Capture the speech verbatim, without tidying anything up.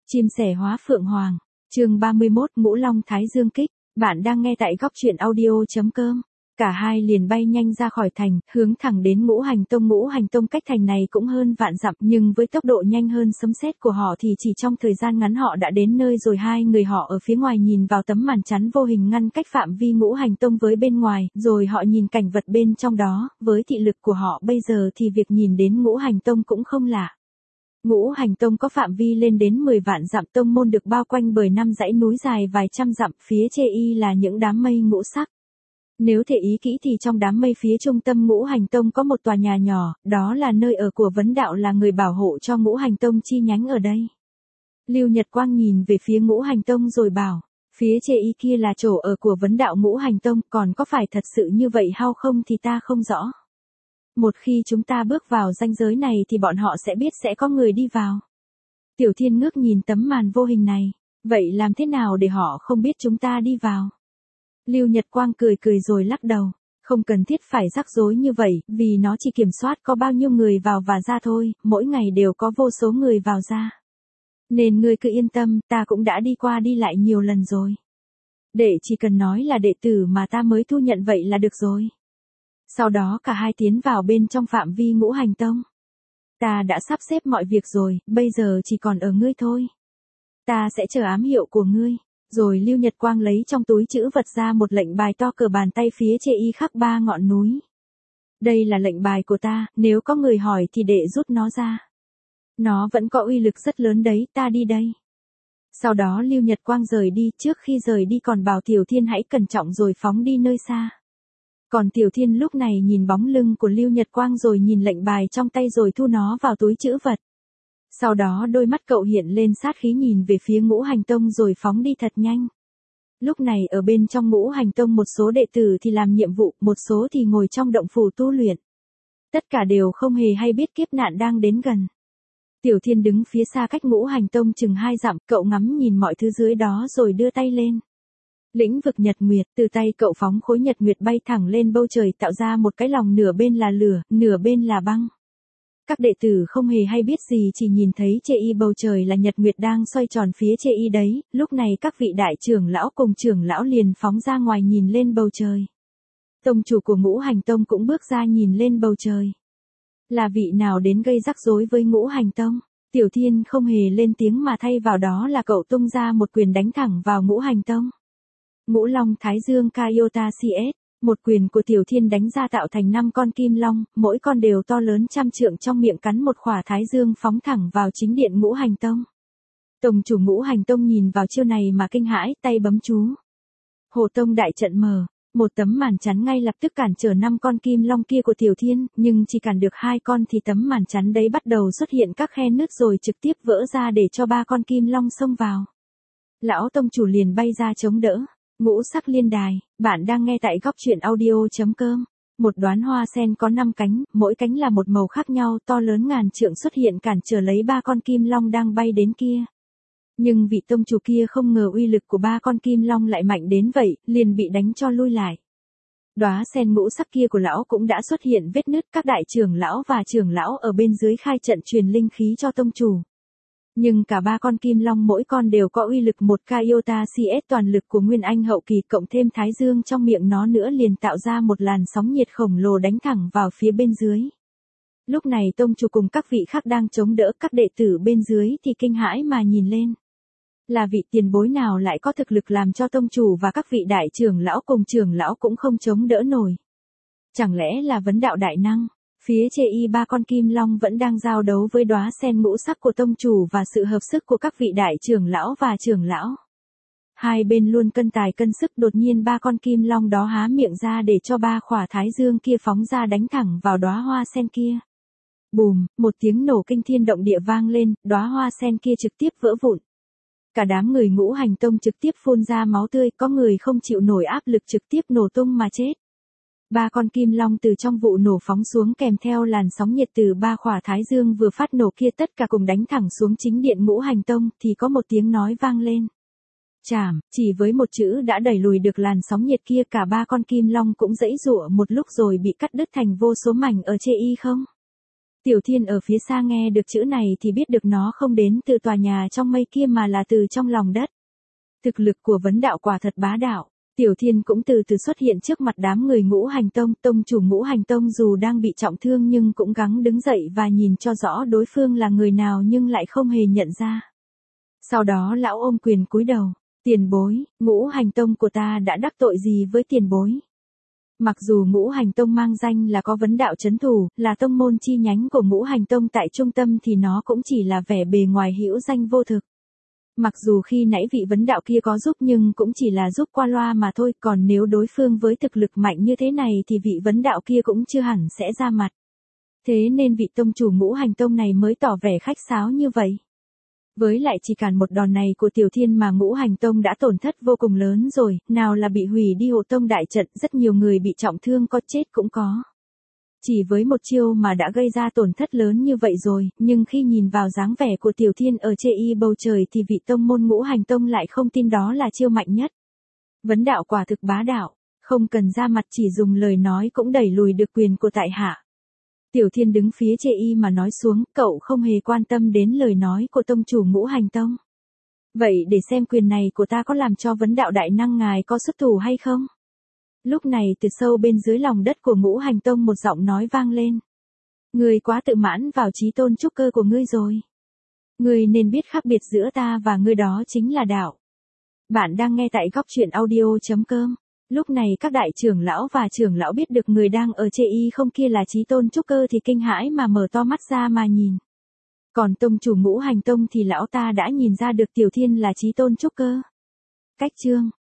Chim sẻ hóa phượng hoàng. Chương ba mươi mốt, Ngũ Long Thái Dương kích. Bạn đang nghe tại góc truyện audio chấm com. Cả hai liền bay nhanh ra khỏi thành, hướng thẳng đến Ngũ Hành Tông. Ngũ Hành Tông cách thành này cũng hơn vạn dặm, nhưng với tốc độ nhanh hơn sấm sét của họ thì chỉ trong thời gian ngắn họ đã đến nơi rồi. Hai người họ ở phía ngoài nhìn vào tấm màn chắn vô hình ngăn cách phạm vi Ngũ Hành Tông với bên ngoài, rồi họ nhìn cảnh vật bên trong đó. Với thị lực của họ bây giờ thì việc nhìn đến Ngũ Hành Tông cũng không lạ. Ngũ Hành Tông có phạm vi lên đến mười vạn dặm, tông môn được bao quanh bởi năm dãy núi dài vài trăm dặm, phía trên y là những đám mây ngũ sắc. Nếu thể ý kỹ thì trong đám mây phía trung tâm Ngũ Hành Tông có một tòa nhà nhỏ, đó là nơi ở của Vấn Đạo, là người bảo hộ cho Ngũ Hành Tông chi nhánh ở đây. Lưu Nhật Quang nhìn về phía Ngũ Hành Tông rồi bảo, phía trên y kia là chỗ ở của Vấn Đạo Ngũ Hành Tông, còn có phải thật sự như vậy hay không thì ta không rõ. Một khi chúng ta bước vào ranh giới này thì bọn họ sẽ biết sẽ có người đi vào. Tiểu Thiên ngước nhìn tấm màn vô hình này, vậy làm thế nào để họ không biết chúng ta đi vào? Lưu Nhật Quang cười cười rồi lắc đầu, không cần thiết phải rắc rối như vậy, vì nó chỉ kiểm soát có bao nhiêu người vào và ra thôi, mỗi ngày đều có vô số người vào ra. Nên ngươi cứ yên tâm, ta cũng đã đi qua đi lại nhiều lần rồi. Đệ chỉ cần nói là đệ tử mà ta mới thu nhận vậy là được rồi. Sau đó cả hai tiến vào bên trong phạm vi Ngũ Hành Tông. Ta đã sắp xếp mọi việc rồi, bây giờ chỉ còn ở ngươi thôi. Ta sẽ chờ ám hiệu của ngươi. Rồi Lưu Nhật Quang lấy trong túi trữ vật ra một lệnh bài to cỡ bàn tay, phía trên y khắc ba ngọn núi. Đây là lệnh bài của ta, nếu có người hỏi thì đệ rút nó ra. Nó vẫn có uy lực rất lớn đấy, ta đi đây. Sau đó Lưu Nhật Quang rời đi, trước khi rời đi còn bảo Tiểu Thiên hãy cẩn trọng rồi phóng đi nơi xa. Còn Tiểu Thiên lúc này nhìn bóng lưng của Lưu Nhật Quang rồi nhìn lệnh bài trong tay rồi thu nó vào túi trữ vật. Sau đó đôi mắt cậu hiện lên sát khí nhìn về phía Ngũ Hành Tông rồi phóng đi thật nhanh. Lúc này ở bên trong Ngũ Hành Tông một số đệ tử thì làm nhiệm vụ, một số thì ngồi trong động phủ tu luyện. Tất cả đều không hề hay biết kiếp nạn đang đến gần. Tiểu Thiên đứng phía xa cách Ngũ Hành Tông chừng hai dặm, cậu ngắm nhìn mọi thứ dưới đó rồi đưa tay lên. Lĩnh vực nhật nguyệt, từ tay cậu phóng khối nhật nguyệt bay thẳng lên bầu trời, tạo ra một cái lòng nửa bên là lửa, nửa bên là băng. Các đệ tử không hề hay biết gì, chỉ nhìn thấy trên y bầu trời là nhật nguyệt đang xoay tròn phía trên y đấy. Lúc này các vị đại trưởng lão cùng trưởng lão liền phóng ra ngoài nhìn lên bầu trời. Tông chủ của Ngũ Hành Tông cũng bước ra nhìn lên bầu trời. Là vị nào đến gây rắc rối với Ngũ Hành Tông? Tiểu Thiên không hề lên tiếng mà thay vào đó là cậu tung ra một quyền đánh thẳng vào Ngũ Hành Tông. Ngũ Long Thái Dương Kayota xê ét, một quyền của Tiểu Thiên đánh ra tạo thành năm con kim long, mỗi con đều to lớn trăm trượng, trong miệng cắn một khỏa thái dương phóng thẳng vào chính điện Ngũ Hành Tông. Tông chủ Ngũ Hành Tông nhìn vào chiêu này mà kinh hãi, tay bấm chú. Hồ Tông đại trận mở, một tấm màn chắn ngay lập tức cản trở năm con kim long kia của Tiểu Thiên, nhưng chỉ cản được hai con thì tấm màn chắn đấy bắt đầu xuất hiện các khe nứt rồi trực tiếp vỡ ra để cho ba con kim long xông vào. Lão tông chủ liền bay ra chống đỡ. Ngũ sắc liên đài, bạn đang nghe tại góc truyện audio chấm com. Một đóa hoa sen có năm cánh, mỗi cánh là một màu khác nhau, to lớn ngàn trượng xuất hiện cản trở lấy ba con kim long đang bay đến kia. Nhưng vị tông chủ kia không ngờ uy lực của ba con kim long lại mạnh đến vậy, liền bị đánh cho lui lại. Đóa sen ngũ sắc kia của lão cũng đã xuất hiện vết nứt, các đại trưởng lão và trưởng lão ở bên dưới khai trận truyền linh khí cho tông chủ. Nhưng cả ba con kim long mỗi con đều có uy lực một Kayota xê ét, toàn lực của Nguyên Anh hậu kỳ cộng thêm thái dương trong miệng nó nữa liền tạo ra một làn sóng nhiệt khổng lồ đánh thẳng vào phía bên dưới. Lúc này tông chủ cùng các vị khác đang chống đỡ, các đệ tử bên dưới thì kinh hãi mà nhìn lên. Là vị tiền bối nào lại có thực lực làm cho tông chủ và các vị đại trưởng lão cùng trưởng lão cũng không chống đỡ nổi? Chẳng lẽ là Vấn Đạo đại năng? Phía trên y ba con kim long vẫn đang giao đấu với đóa sen ngũ sắc của tông chủ và sự hợp sức của các vị đại trưởng lão và trưởng lão. Hai bên luôn cân tài cân sức, đột nhiên ba con kim long đó há miệng ra để cho ba khỏa thái dương kia phóng ra đánh thẳng vào đóa hoa sen kia. Bùm, một tiếng nổ kinh thiên động địa vang lên, đóa hoa sen kia trực tiếp vỡ vụn. Cả đám người Ngũ Hành Tông trực tiếp phun ra máu tươi, có người không chịu nổi áp lực trực tiếp nổ tung mà chết. Ba con kim long từ trong vụ nổ phóng xuống kèm theo làn sóng nhiệt từ ba khỏa thái dương vừa phát nổ kia, tất cả cùng đánh thẳng xuống chính điện Ngũ Hành Tông, thì có một tiếng nói vang lên. Chảm, chỉ với một chữ đã đẩy lùi được làn sóng nhiệt kia, cả ba con kim long cũng giãy giụa một lúc rồi bị cắt đứt thành vô số mảnh ở trên y không. Tiểu Thiên ở phía xa nghe được chữ này thì biết được nó không đến từ tòa nhà trong mây kia mà là từ trong lòng đất. Thực lực của vấn đạo quả thật bá đạo. Tiểu Thiên cũng từ từ xuất hiện trước mặt đám người Ngũ Hành Tông. Tông chủ Ngũ Hành Tông dù đang bị trọng thương nhưng cũng gắng đứng dậy và nhìn cho rõ đối phương là người nào nhưng lại không hề nhận ra. Sau đó lão ôm quyền cúi đầu. Tiền bối, Ngũ Hành Tông của ta đã đắc tội gì với tiền bối? Mặc dù Ngũ Hành Tông mang danh là có vấn đạo chấn thủ, là tông môn chi nhánh của Ngũ Hành Tông tại trung tâm thì nó cũng chỉ là vẻ bề ngoài hữu danh vô thực. Mặc dù khi nãy vị vấn đạo kia có giúp nhưng cũng chỉ là giúp qua loa mà thôi, còn nếu đối phương với thực lực mạnh như thế này thì vị vấn đạo kia cũng chưa hẳn sẽ ra mặt. Thế nên vị tông chủ Ngũ Hành Tông này mới tỏ vẻ khách sáo như vậy. Với lại chỉ cản một đòn này của Tiểu Thiên mà Ngũ Hành Tông đã tổn thất vô cùng lớn rồi, nào là bị hủy đi hộ tông đại trận, rất nhiều người bị trọng thương có chết cũng có. Chỉ với một chiêu mà đã gây ra tổn thất lớn như vậy rồi, nhưng khi nhìn vào dáng vẻ của Tiểu Thiên ở chê y bầu trời thì vị tông môn Ngũ Hành Tông lại không tin đó là chiêu mạnh nhất. Vấn đạo quả thực bá đạo, không cần ra mặt chỉ dùng lời nói cũng đẩy lùi được quyền của tại hạ. Tiểu Thiên đứng phía chê y mà nói xuống, cậu không hề quan tâm đến lời nói của tông chủ Ngũ Hành Tông. Vậy để xem quyền này của ta có làm cho vấn đạo đại năng ngài có xuất thủ hay không? Lúc này từ sâu bên dưới lòng đất của Ngũ Hành Tông một giọng nói vang lên. Ngươi quá tự mãn vào chí tôn trúc cơ của ngươi rồi. Ngươi nên biết khác biệt giữa ta và ngươi đó chính là đạo. Bạn đang nghe tại góc truyện audio chấm com. Lúc này các đại trưởng lão và trưởng lão biết được người đang ở chê y không kia là chí tôn trúc cơ thì kinh hãi mà mở to mắt ra mà nhìn. Còn tông chủ Ngũ Hành Tông thì lão ta đã nhìn ra được Tiểu Thiên là chí tôn trúc cơ. Cách chương